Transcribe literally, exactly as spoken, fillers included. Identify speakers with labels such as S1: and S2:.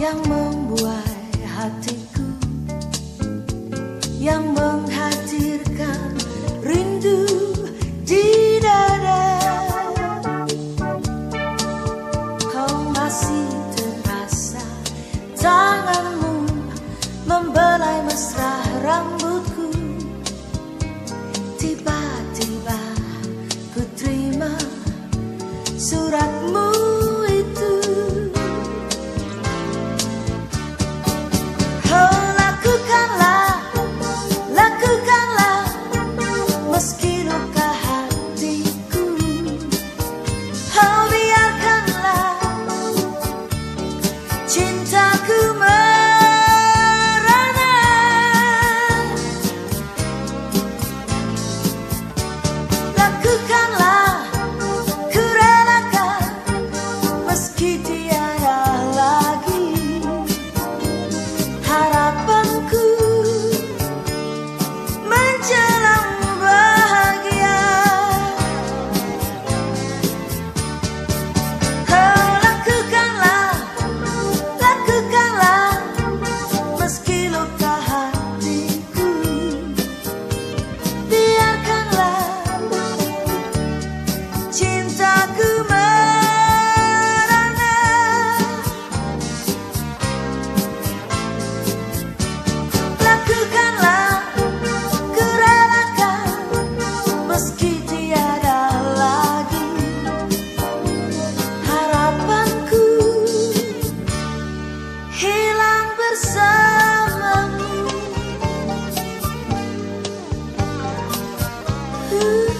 S1: yang membuai hatiku, yang menghadirkan rindu di dada. Kau masih terasa tanganmu membelai mesra rambutku. Tiba-tiba ku terima suratmu itu. Oh, lakukanlah, lakukanlah, meski luka hatiku. Oh, biarkanlah cintaku merana. Lakukanlah, ku relakan, meski tiada lagi harapanku menjelang bahagia. Oh, lakukanlah, lakukanlah, meski luka hatiku. Biarkanlah cintaku merana. Lakukanlah, ku relakan, meski tiada lagi harapanku hilang bersamamu.